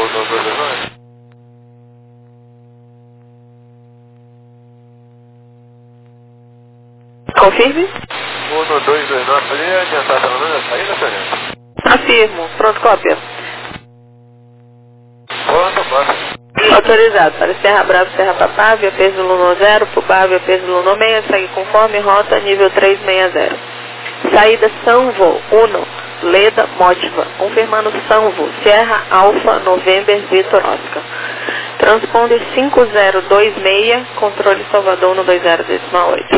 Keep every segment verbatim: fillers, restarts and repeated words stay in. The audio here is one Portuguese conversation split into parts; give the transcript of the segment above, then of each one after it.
Gol no dois dois nove? Confirme. Gol no dois dois nove, poderia adiantar pelo menos a saída, senhor? Afirmo. Pronto, cópia. Pronto, pronto. Autorizado para Serra Bravo, Serra Papá, via peso Luno zero, Pubá, via peso Luno seis, segue conforme rota nível trezentos e sessenta. Saída Sanvo, Uno, Leda, Motiva, confirmando Sanvo, Sierra Alfa, November, Vitor, Oscar. Transponder cinco zero dois seis, controle Salvador no dois zero oito.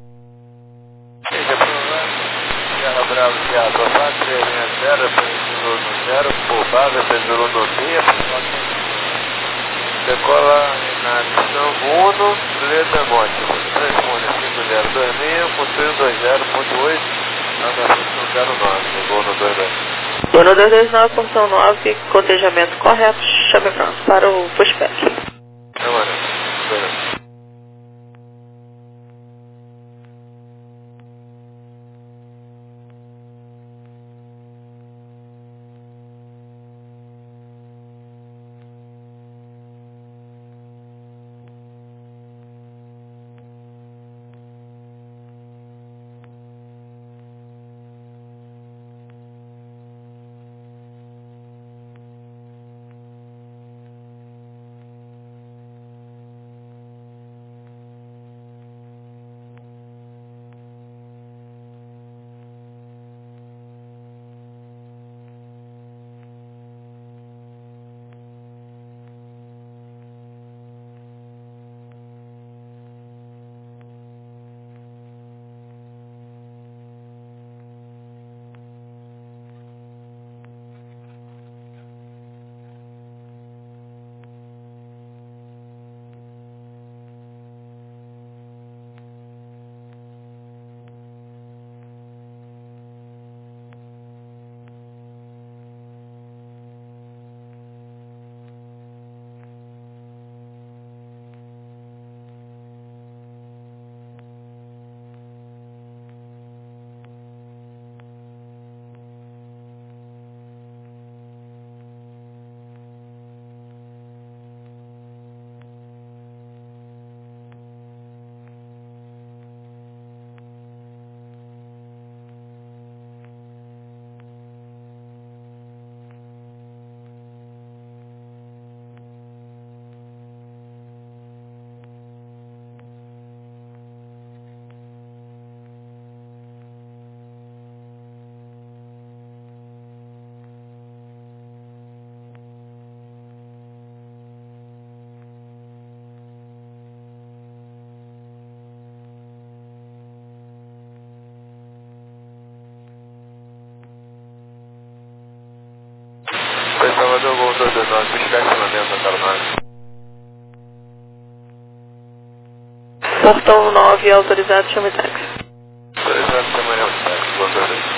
Serra Bravo, Serra Papá, trezentos e sessenta, peso Luno zero, Pubá, via peso Luno seis, decola na missão Uno, Leda, Motiva. Transponder cinco zero dois seis, construiu dois zero ponto oito, navegação zero nove, gol no dois dois. Uno dois dois nove, porção nove, cotejamento correto, chame pronto para o pushback. Agora, dois. Foi Salvador, gol dois dois nove, puxback na dentro, zero nove. Portão nove, autorizado, chame táxi. Autorizado, chama eu, táxi, gol dois dois.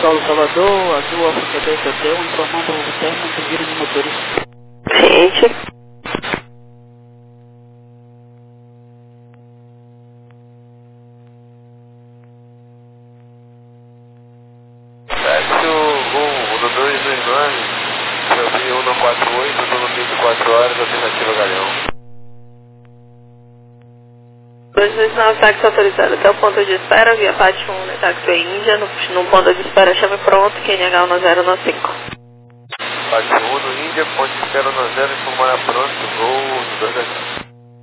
Paulo Salvador, Azul Alfa Quebec Hotel, informando o término do vírus de motorista. Ciente. Sete um, um dois dois nove, eu vi um no quatro oito, estou no vinte e quatro horas, alternativa Galhão. dois dois nove, táxi autorizado até o ponto de espera, via Pátio um, né, táxi Índia, no, no ponto de espera, chame pronto, Q N H um zero nove cinco. Pátio um no Índia, ponte de espera no zero, informar pronto, voo no dois dois nove.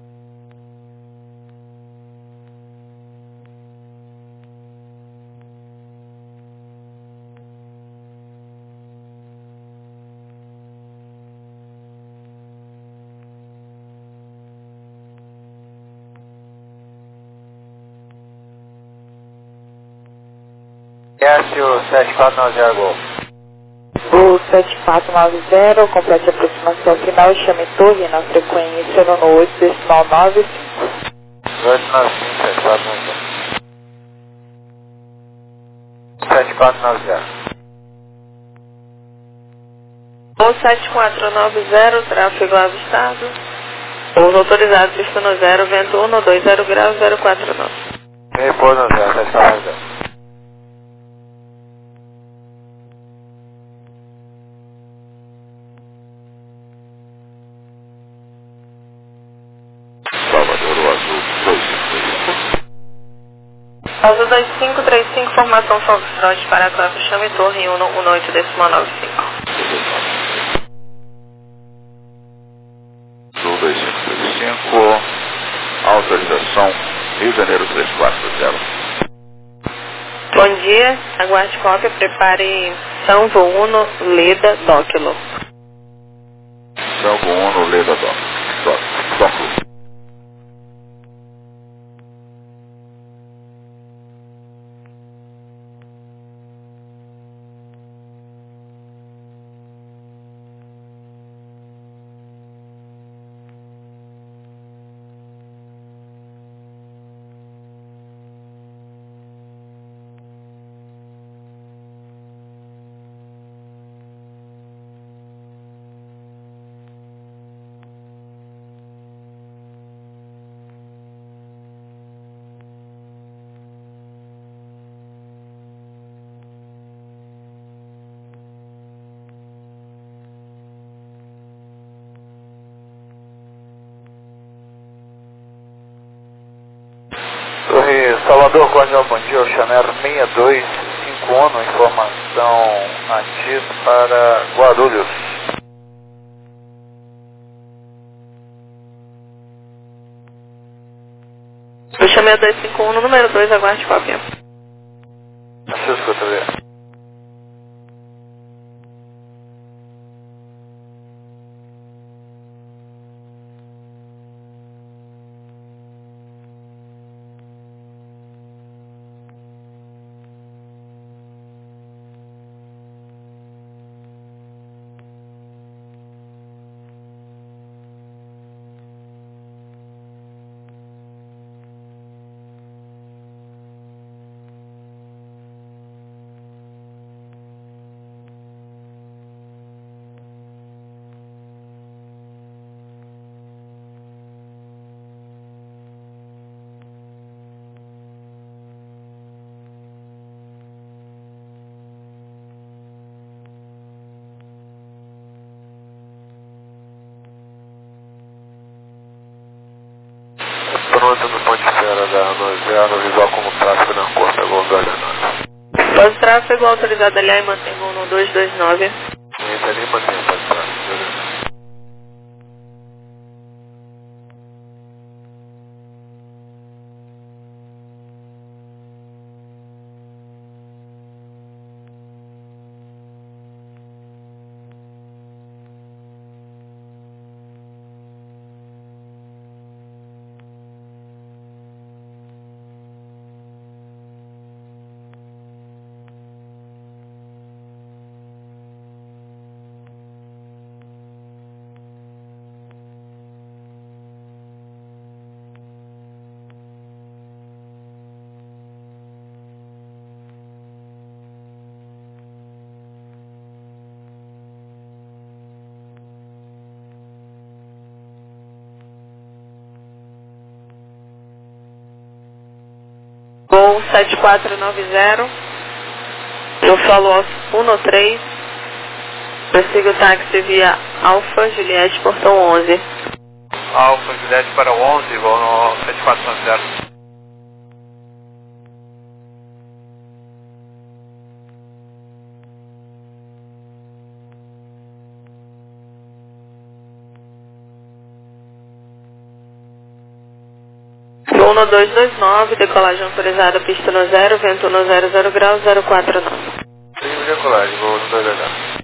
S O sete quatro nove zero Gol. O sete quatro nove zero, complete a aproximação final, chame torre na frequência no oito decimal nove cinco. oito nove cinco, sete quatro nove zero. sete quatro nove zero. Ou sete quatro nove zero, tráfego avistado. Pouso autorizado, pista no zero, vento um, dois zero graus, zero quatro nove. Repouso no zero, sete quatro nove zero. Salvador, o azul, dois cinco. Azul dois cinco três cinco, formação Foxtrot, Paraguai, chame torre um no oito decimal nove cinco. Azul dois cinco três cinco, autorização Rio de Janeiro três quatro zero. Bom dia, aguarde cópia, prepare São Uno, Leda, Dóquilo. São Uno, Leda, Dóquilo. Torre Salvador, Cordial, bom dia, Oceaner seis dois cinco um, informação ativa para Guarulhos. Eu chamei a dois cinco um no número dois, aguarde cópia. Francisco, outra vez. Pronto no ponto de espera da Nozero, visual como tráfego na costa, Gol do Arenado. Pode tráfego autorizado ali e mantém um no dois dois nove. Entra ali e mantém o pode tráfego, beleza. sete quatro nove zero, no follow-off um três, prossiga o táxi via Alfa Juliette Portão onze. Alfa Juliette para o onze, vou no sete quatro nove zero. Voo no dois dois nove, decolagem autorizada, pista no zero, vento no zero zero graus, zero quatro nove. Sim, decolagem, vou no dois dois nove.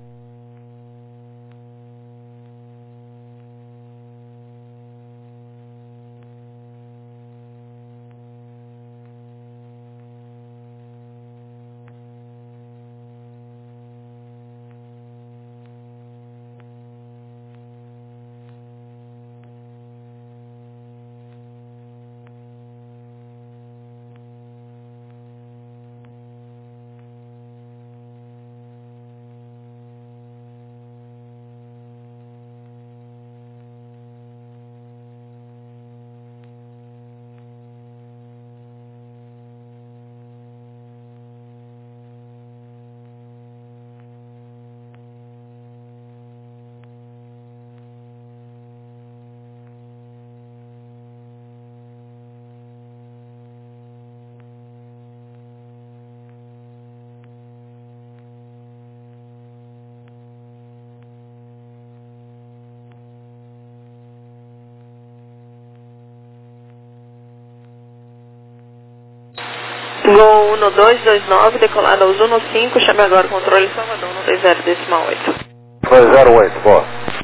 Gol um dois dois nove, decolado aos um cinco, chame agora o controle Salvador no dois zero decimal oito. dois zero oito, boa.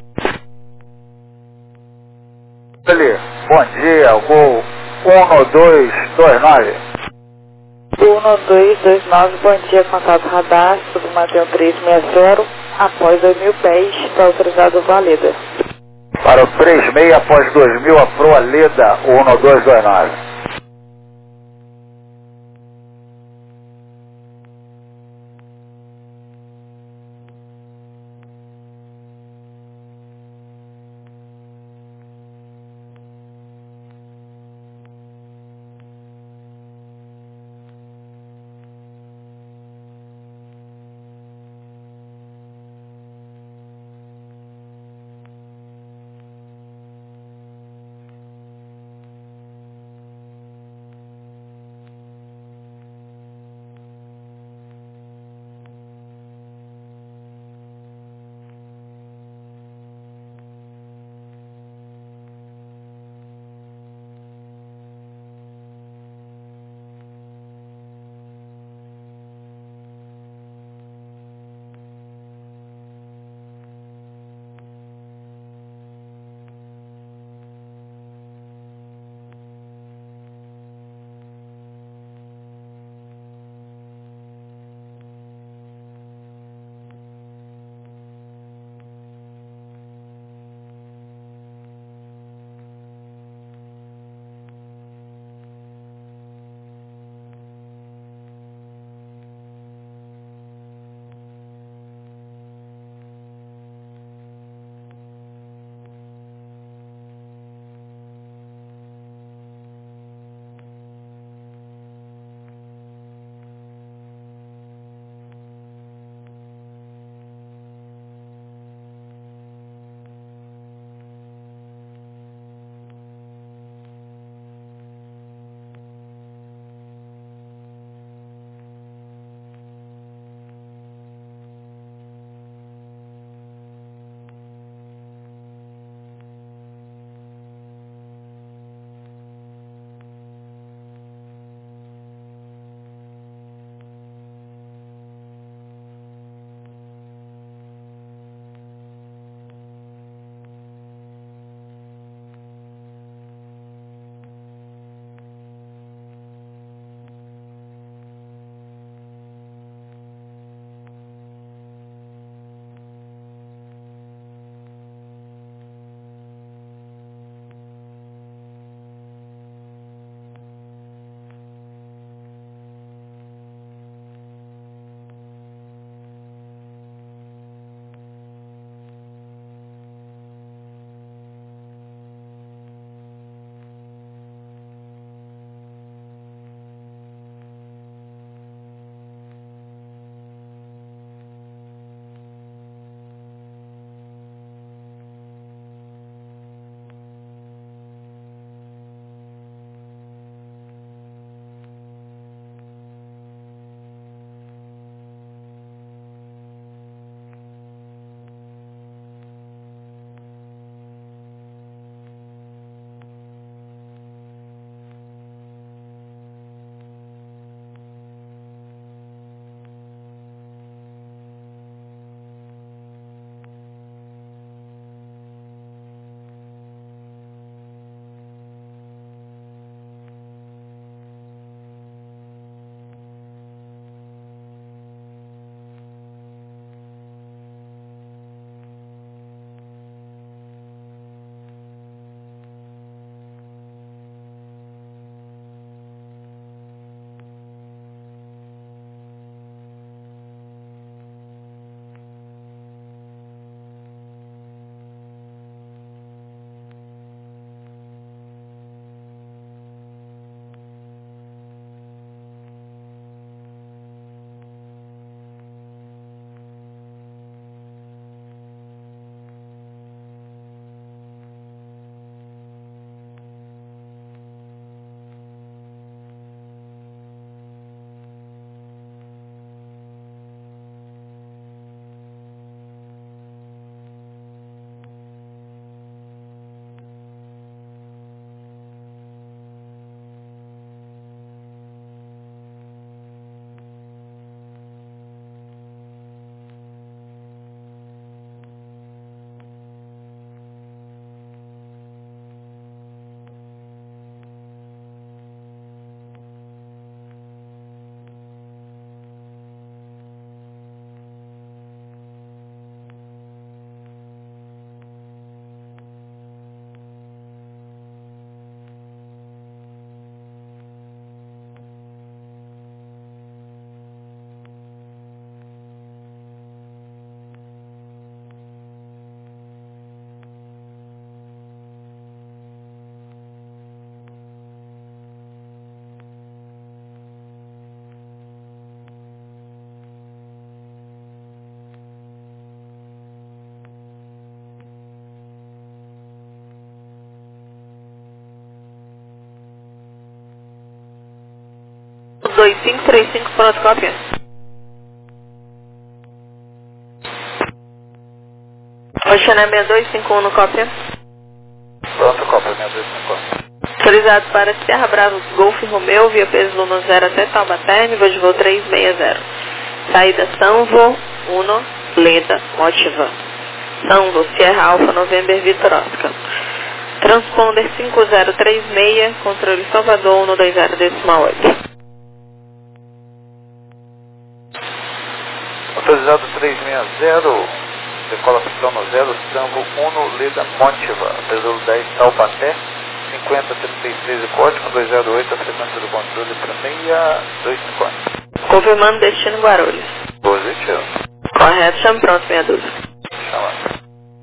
Ali, bom dia, gol um dois dois nove. um dois dois nove, bom dia, contato radar, submantenho três seis zero, após dois mil pés, está autorizado Valeda. Para o três seis após dois mil, a proa Leda, um dois dois nove. dois cinco três cinco, pronto, cópia. Oceané seis dois cinco um no cópia. Pronto, cópia seis dois cinco um. Autorizado para Serra Bravo Golf Romeu, via peso Luna zero até Taubaté, nível de voo trezentos e sessenta. Saída Sanvo, Uno, Leda, Motiva. Sanvo, Sierra Alfa, November, Vitor Oscar. Transponder cinco zero três seis, controle Salvador, um dois zero decimal oito. Autorizado trezentos e sessenta, decola pistão no zero, Sanvo, Uno, Leda, Motiva. Peso dez, Taubaté. cinquenta trinta e seis o código, dois zero oito, a frequência do controle para seis dois cinco um. Confirmando destino Guarulhos. Positivo. Correto, chame pronto, meia dúzia. Chama.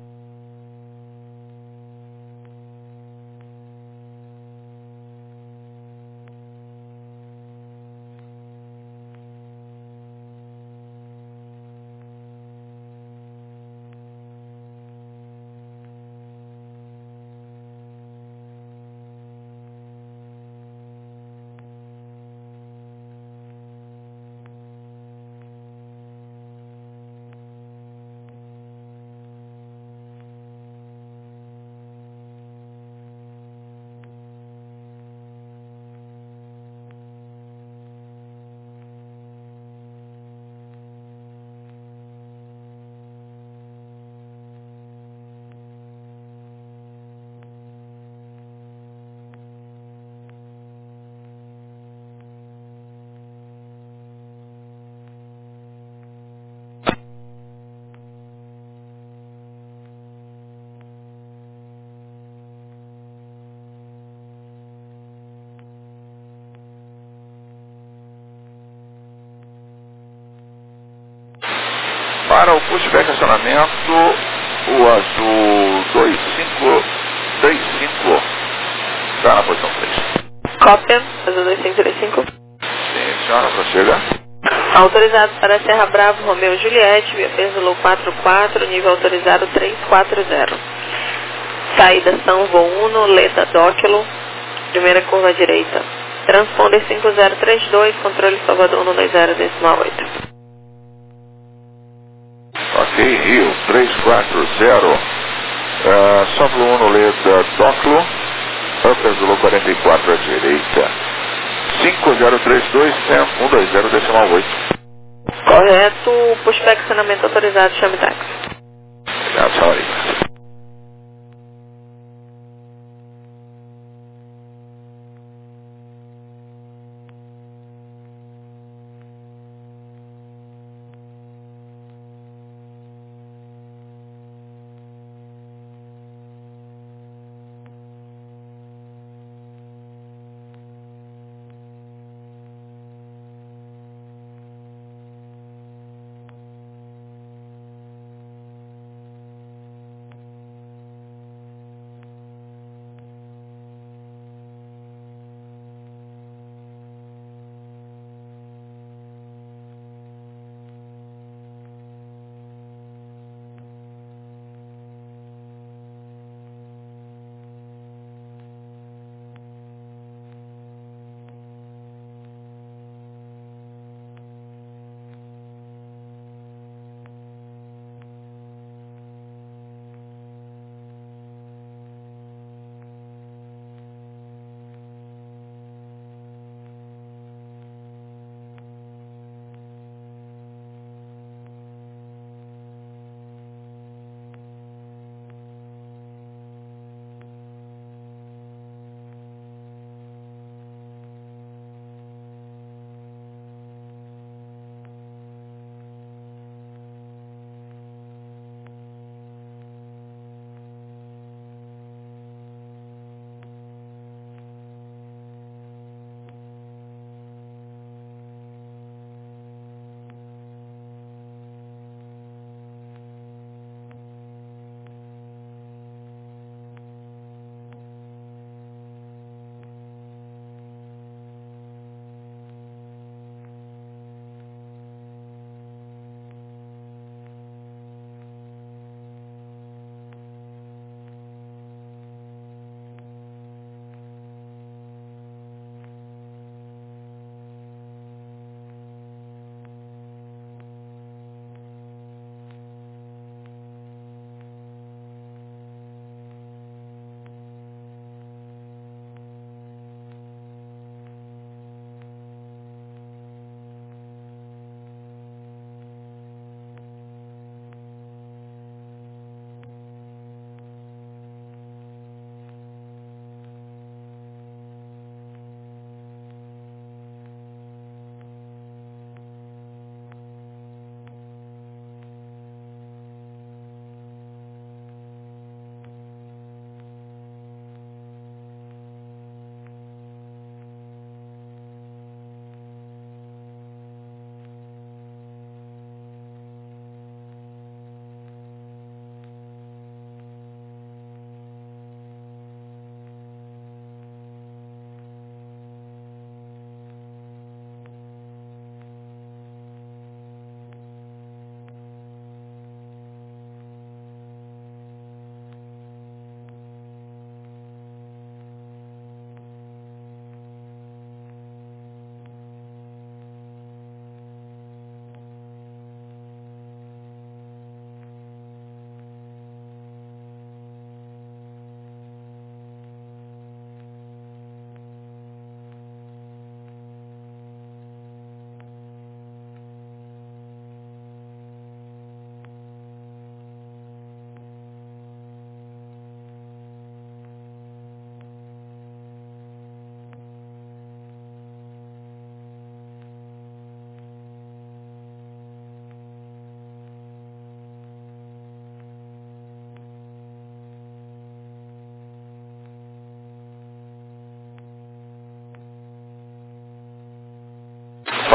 Para o pushback acionamento, o azul dois cinco três cinco está na posição três. Cópia, azul dois cinco três cinco. Sim, senhora, prossiga. Autorizado para Serra Bravo Romeu Juliette, via peso Lu quatro quatro, nível autorizado três quatro zero. Saída São Uno, Leda Dóquilo, primeira curva à direita. Transponder cinco zero três dois, controle Salvador um dois zero decimal oito. Ok, Rio três quatro zero, uh, Sóblo Uno, Leda Dóquilo, Upper Zulu quarenta e quatro à direita. cinco zero três dois, um dois zero decimal oito. Correto, pushback acionamento autorizado, chame táxi. Obrigado, senhora.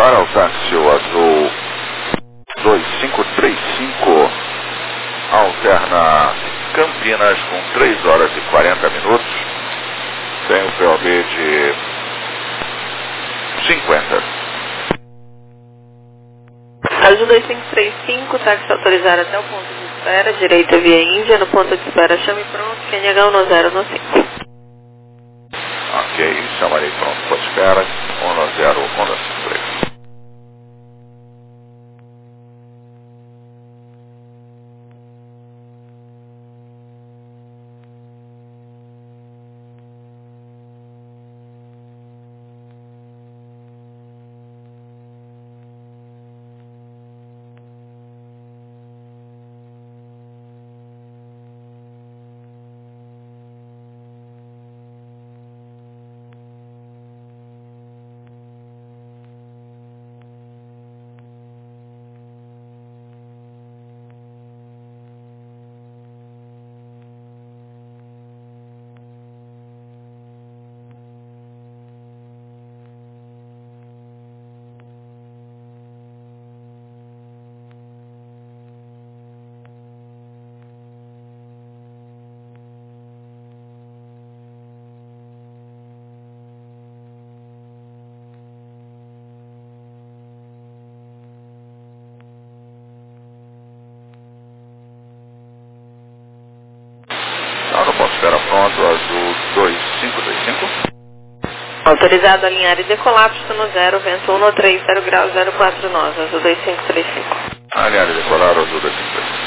para o táxi azul dois cinco três cinco, alterna Campinas com três horas e quarenta minutos, tem o P O B de cinquenta. Azul dois cinco três cinco, táxi autorizado até o ponto de espera, direita via Índia, no ponto de espera chame pronto, Q N H um zero no cinco. Ok, chamarei pronto, ponto de espera, um zero um cinco três. No ponto de espera pronto, azul dois cinco três cinco. Autorizado a alinhar e decolar, no zero, vento um três zero graus zero quatro nove, azul dois cinco três cinco. Alinhar e decolar, azul dois cinco três cinco.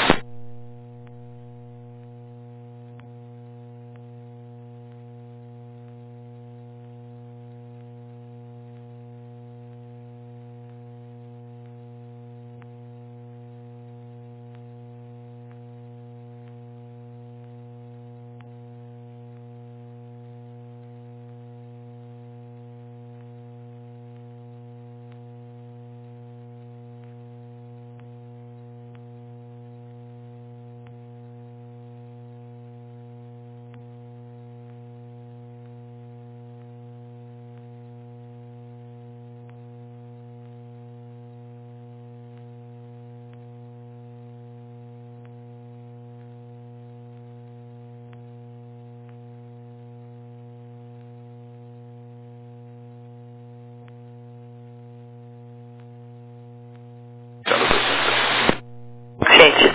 Gente.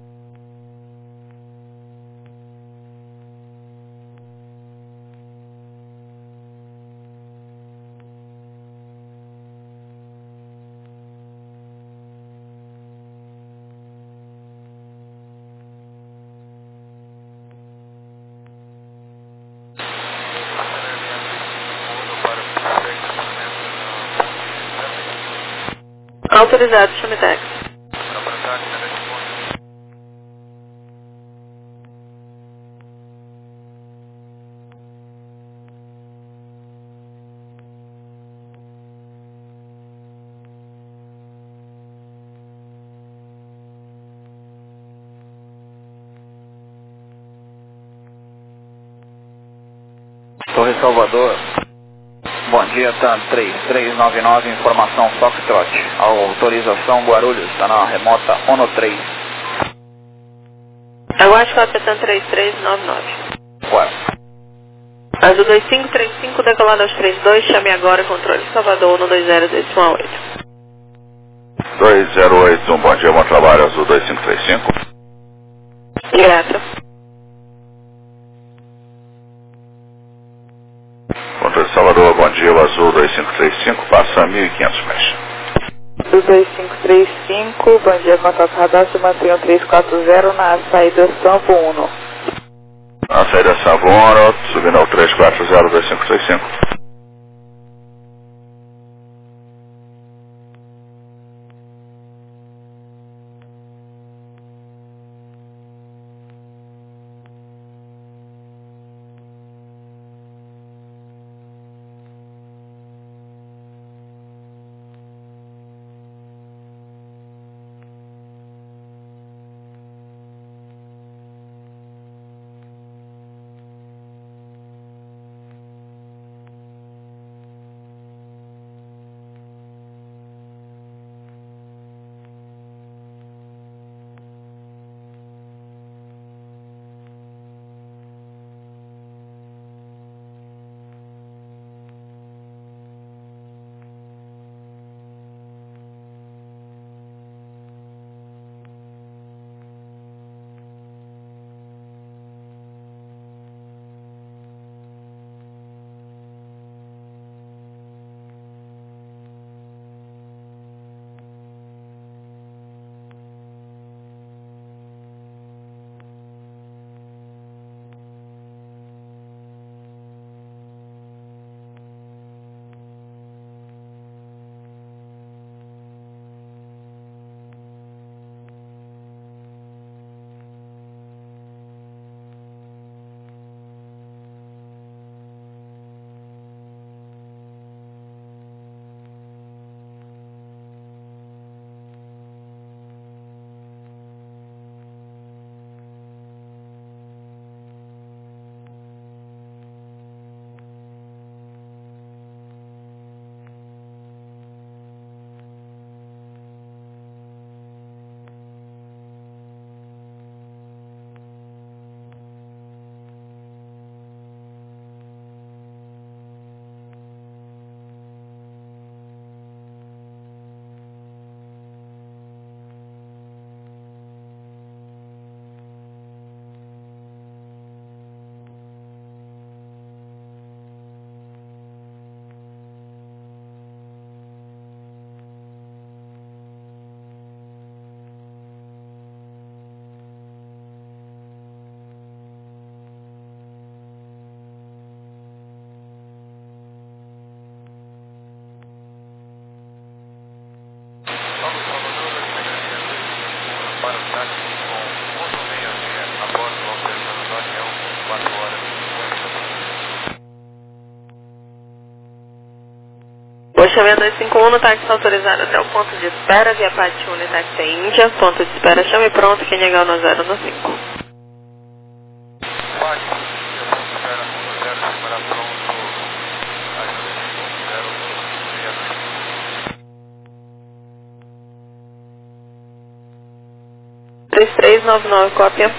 Autorizado, chame táxi. Torre Salvador. Bom dia, TAM três três nove nove, informação Foxtrot. Autorização Guarulhos, está na remota ONU três. Aguarde cópia TAM três três nove nove. Ué. Azul dois cinco três cinco, decolado aos trinta e dois, chame agora, controle Salvador, ONU dois zero dois um oito. dois zero oito, bom dia, bom trabalho, azul dois cinco três cinco. Grata. Controle Salvador, bom dia, o azul dois cinco três cinco, passa mil e quinhentos pés. Do dois cinco três cinco, bom dia, contato radar, se mantenha três quatro zero na saída Sampo Uno. Na saída Savona, subindo ao três quatro zero dois cinco três cinco. quatro horas e cinquenta. Boxamia dois cinco um no táxi autorizado até o ponto de espera, via Pátio Unitaxi Índia, ponto de espera, chame pronto, quem negar no zero no cinco. Pátio, espera no zero, espera pronto, ajuda de zero, três três nove nove, cópia.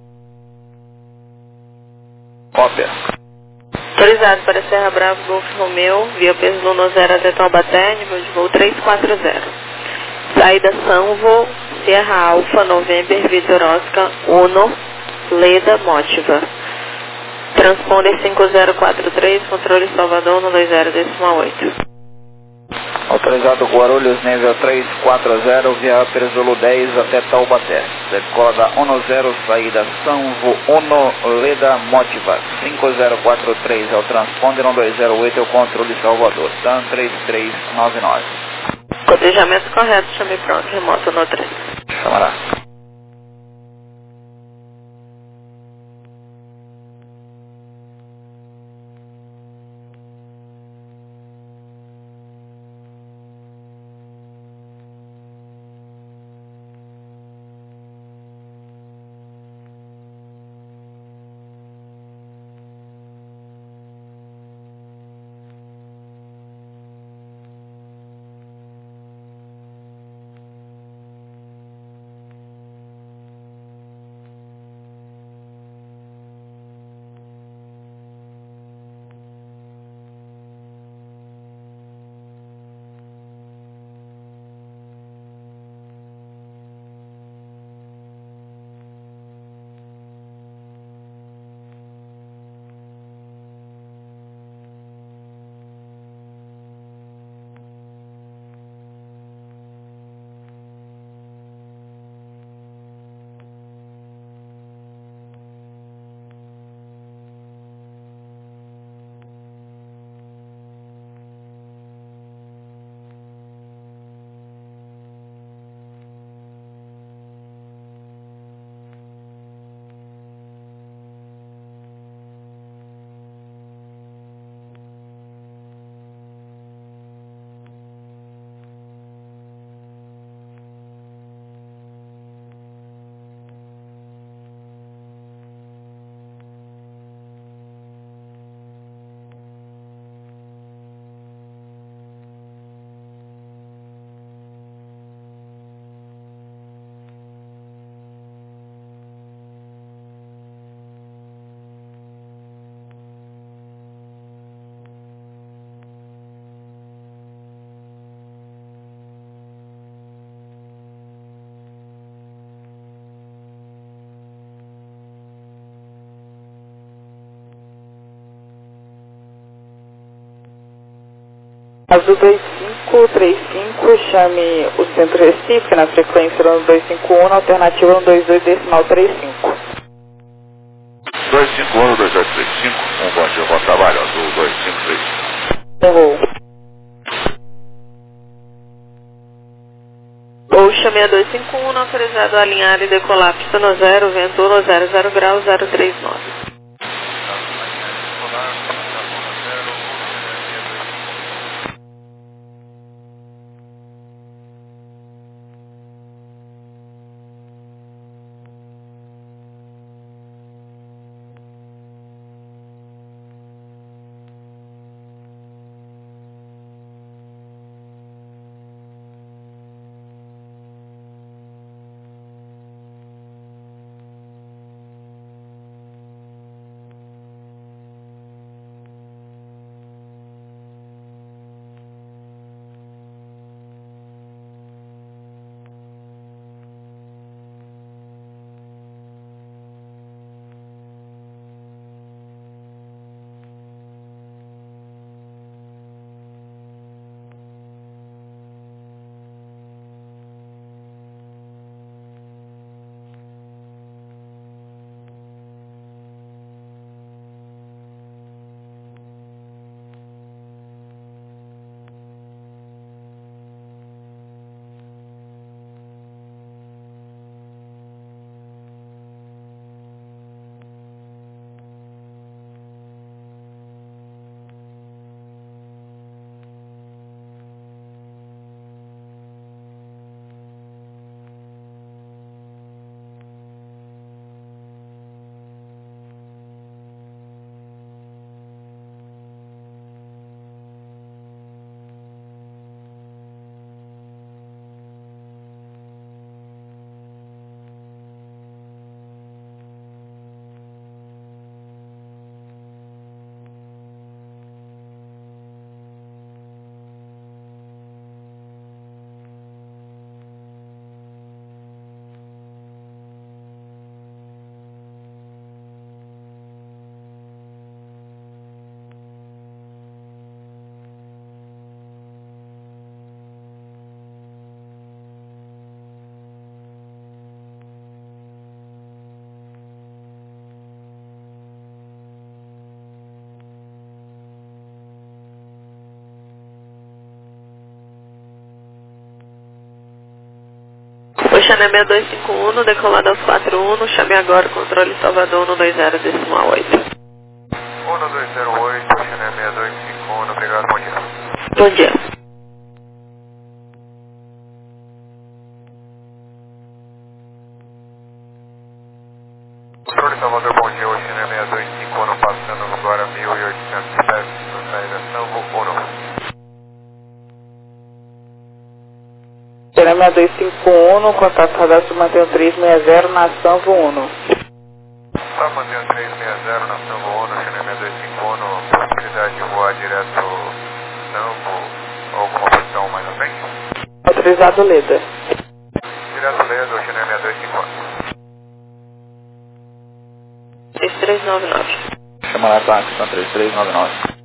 Cópia. Autorizado para Serra Bravo, Golf Romeu, via peso Luno zero até Taubaté, nível de voo três quatro zero. Saída Sanvo, Sierra Alfa, November, Vitor Oscar, Uno, Leda, Motiva. Transponder cinco zero quatro três, controle Salvador no dois zero decimal oito. Autorizado Guarulhos, nível três quatro zero, via Perzolo dez até Taubaté. Decola da Uno zero, saída Sanvo Uno, Leda, Motiva. cinco zero quatro três é o transponder, no dois zero oito é o controle Salvador. TAM três três nove nove. Cotejamento correto, chame pronto, remoto no três. Chamará. Azul dois cinco três cinco, chame o Centro Recife na frequência no dois cinco um, na alternativa no dois dois decimal trinta e cinco. dois cinco um, dois dois três cinco, um bom dia, bom trabalho, Azul dois cinco três cinco. Errou. Ou chame dois cinco um, não autorizado a alinhar e decolar pista no zero, vento no zero zero grau zero três nove. Xané seis dois cinco um, decolado aos quatro um, chame agora controle Salvador um dois zero decimal oito. um dois zero oito, Xané seis dois cinco um, obrigado, bom dia. Bom dia. Controle Salvador, bom dia, hoje Xané seis dois cinco um, passando agora mil e oitocentos pés, saída Sanvo um. Xané seis dois cinco um, contato cadastro mantém o três seis zero na Sanvo um. Tá mantendo três seis zero na Sanvo um, Xané seis dois cinco um, possibilidade de voar direto Sanvo, alguma posição mais à frente? Autorizado Leda. Direto Leda, Xané seis dois cinco um. três três nove nove. Chama na táxi, são três três nove nove.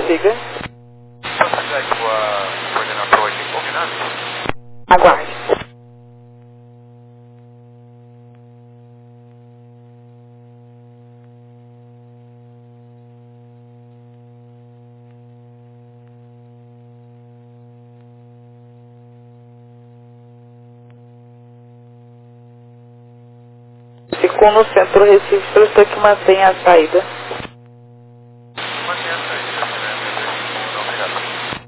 Siga. Posso pegar aqui com a coordenadora aqui, combinado? Aguarde. Ficou no centro Recife, solicitou que mantenha a saída. Mantenha a saída, né? Obrigado.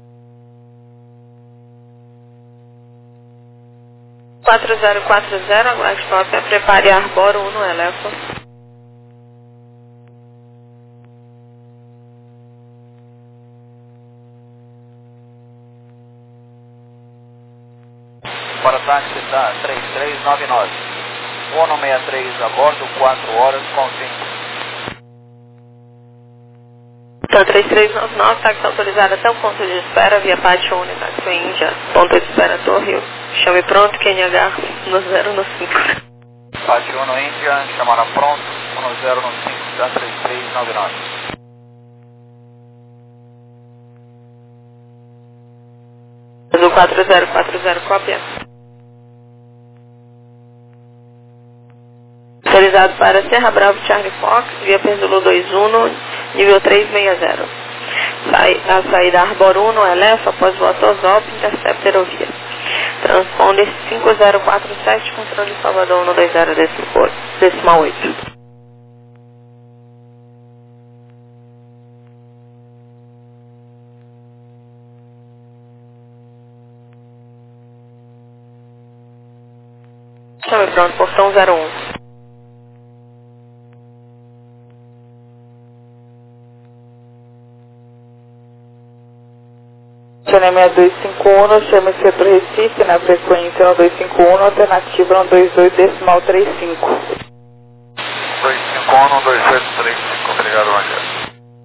quatro zero quatro zero, aguarde cópia, prepare Arboro Uno, eleva. Para táxi está três três nove nove. Uno sessenta e três a bordo, quatro horas com vinte. Então, três três nove nove, táxi autorizado até o ponto de espera, via Pátio Única, táxi Índia, ponto de espera Torre, chame pronto, Q N H no zero no cinco. Pátio Uno Índia, chamada pronto, um zero no cinco, da três três nove nove. Azul quatro zero quatro zero, cópia. Autorizado para Serra Bravo Charlie Fox, via Pêndulo dois um, nível trezentos e sessenta. Sai, a saída Arbor Uno, Elefa, após o Atosop, Intercept Aerovia. Transponder cinco zero quatro sete, controle Salvador um dois zero, decimal oito. Chame pronto, portão zero um. Chame seis dois cinco um, chame Centro Recife, na frequência um dois cinco um, alternativa um dois dois, decimal trinta e cinco. dois cinco um, dois dois três cinco, obrigado, Rangel.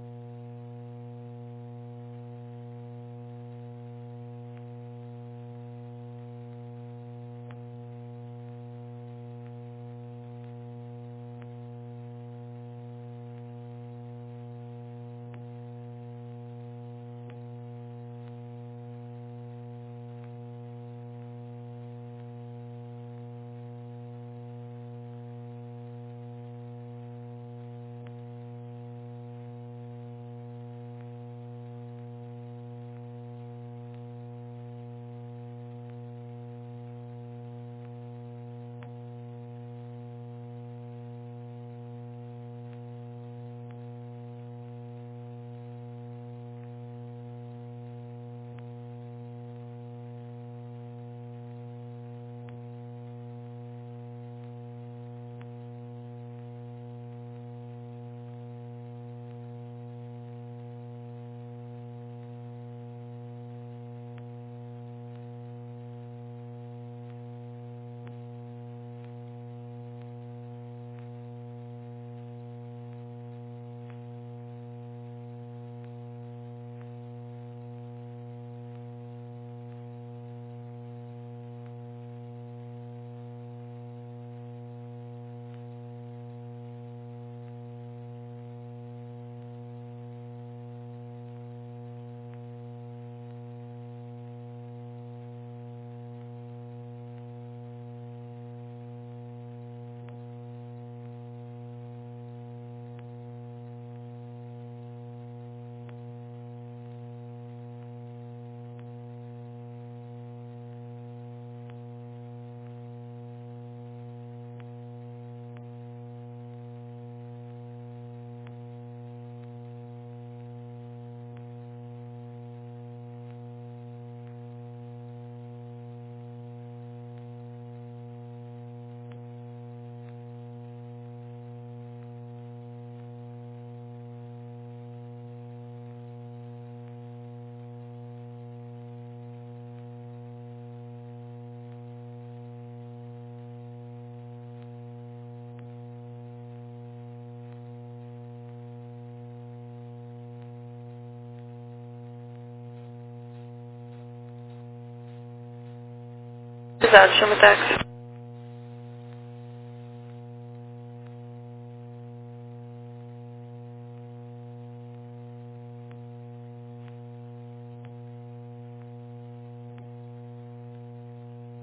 Exato, chame o táxi.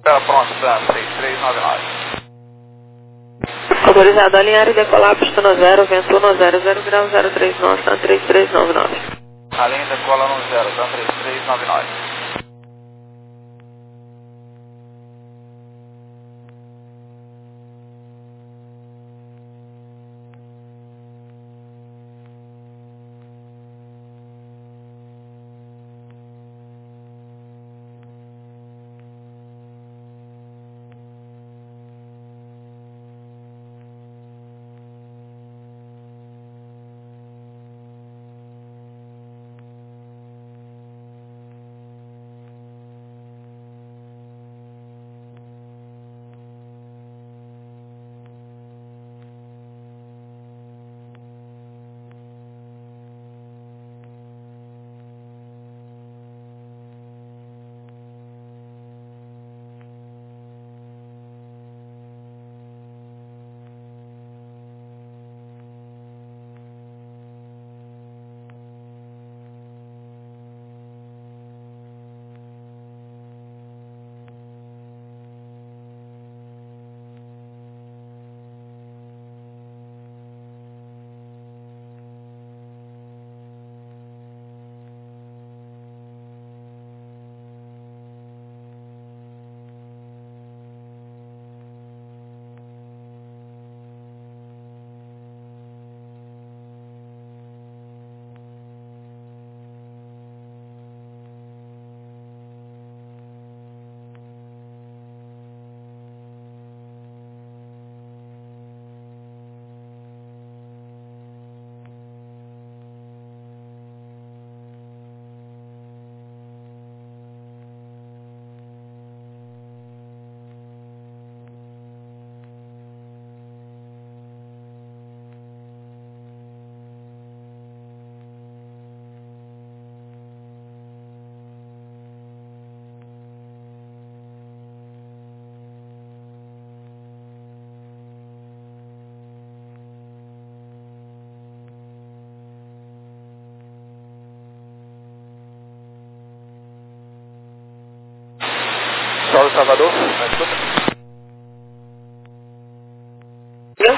Tá pronto, Sam, três três nove nove. Autorizado a alinhar e decolar, pista zero, vento no zero zero grau zero três nove, Sam três três nove nove. Além da cola no zero, Sam três três nove nove. Sol Salvador, na escuta. Eu?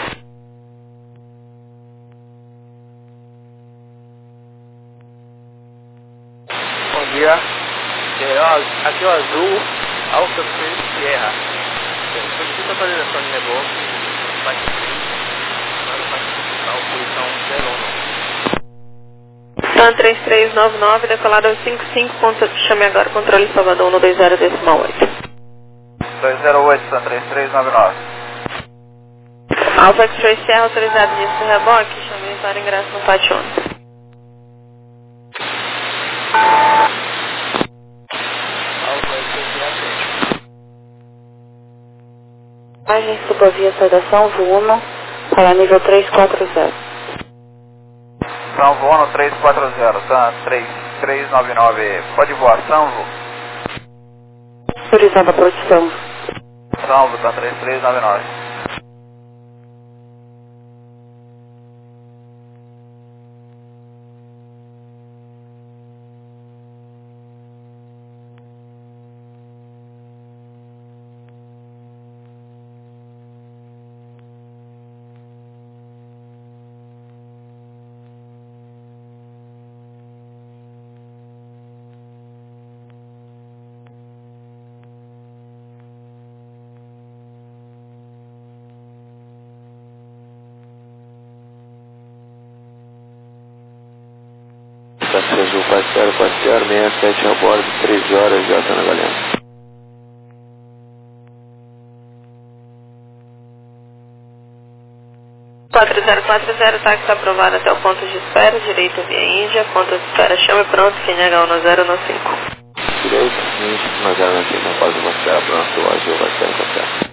Bom dia. É, ó, aqui é o Azul, Alfa três Sierra. Solicita a atualização de negócio no faixa três, na faixa principal, posição zero um. Sam três três nove nove, decolado ao cinco cinco, ponto, chame agora controle Salvador no dois zero decimal oito. dois zero oito, Sam três três nove nove. Alfa três Sierra, autorizado início do reboque, chame para ingresso no pátio onze. Imagem subovia saudação, Vuno, para nível três quatro zero. Sanvo Uno três quatro zero, Sam três três nove nove. Pode voar, Sanvo? Autorizado a produção. Sanvo, Sam três três nove nove. Táxi Azul quatro zero quatro zero, sessenta e sete a bordo, treze horas, Delta na Galena. quatro zero quatro zero, táxi aprovado até o ponto de espera, direito via Índia, ponto de espera, chame pronto, Q N H um zero no cinco. Direito, Índia, na Galena, aqui, na base de espera pronto, o Azul vai ser encontrado.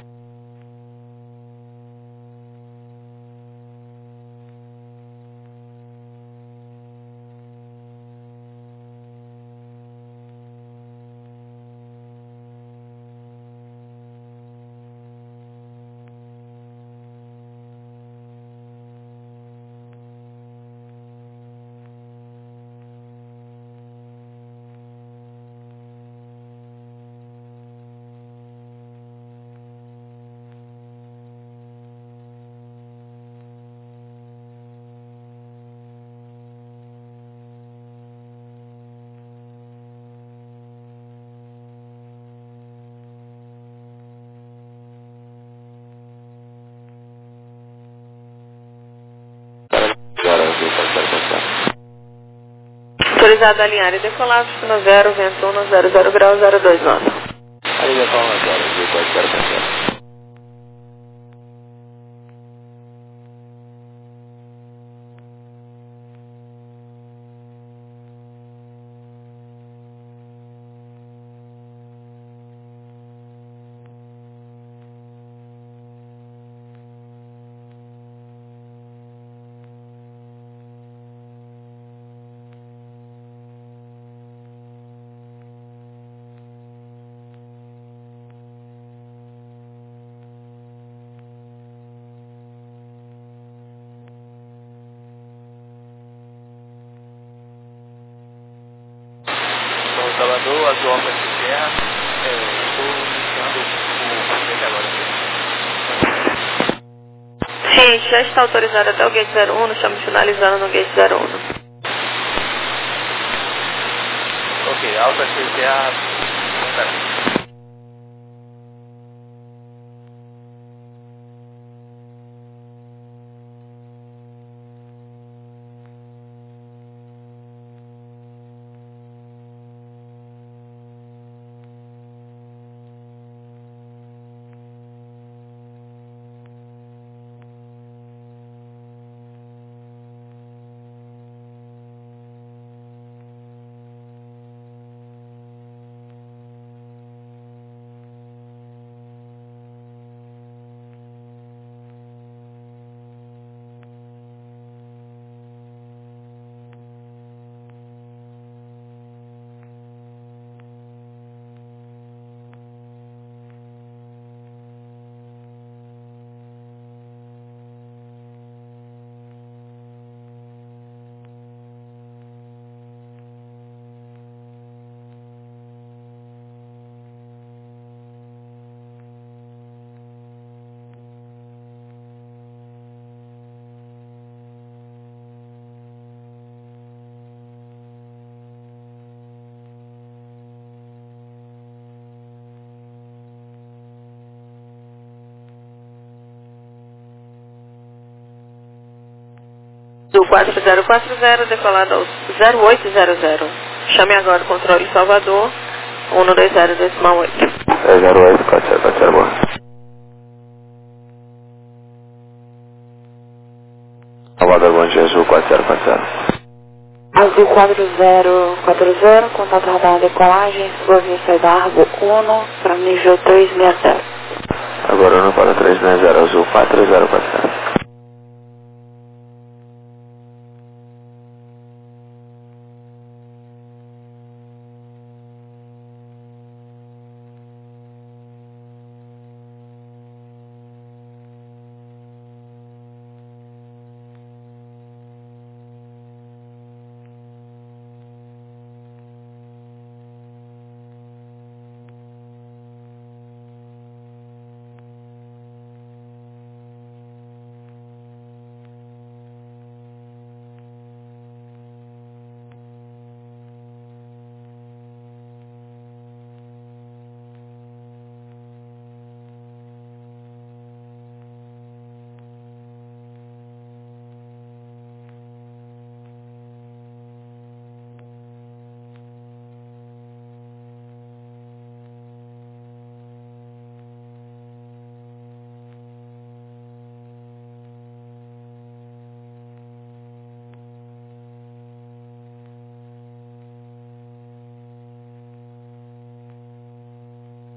Autorizado a alinhar e decolar, no zero, vento um, zero zero grau, zero dois nove. Arigatou, Nazar, Azul quatro zero quatro zero. Salvador, Azul Alfa de Terra, é, estou iniciando o gate agora. Sim, já está autorizado até o gate zero um, estamos finalizando no gate zero um. Ok, Alfa de Terra, Do quatro zero quatro zero, decolado ao zero oito zero zero. Chame agora o controle Salvador, um dois zero decimal oito. é zero oito quatro zero quatro zero, boa. Salvador, bom dia, Azul quatro zero quatro zero. Azul quatro zero quatro zero, contato radar decolagem, sua via saída Argo um para nível três seis zero. Agora Uno para três seis zero, Azul quatro zero quatro zero.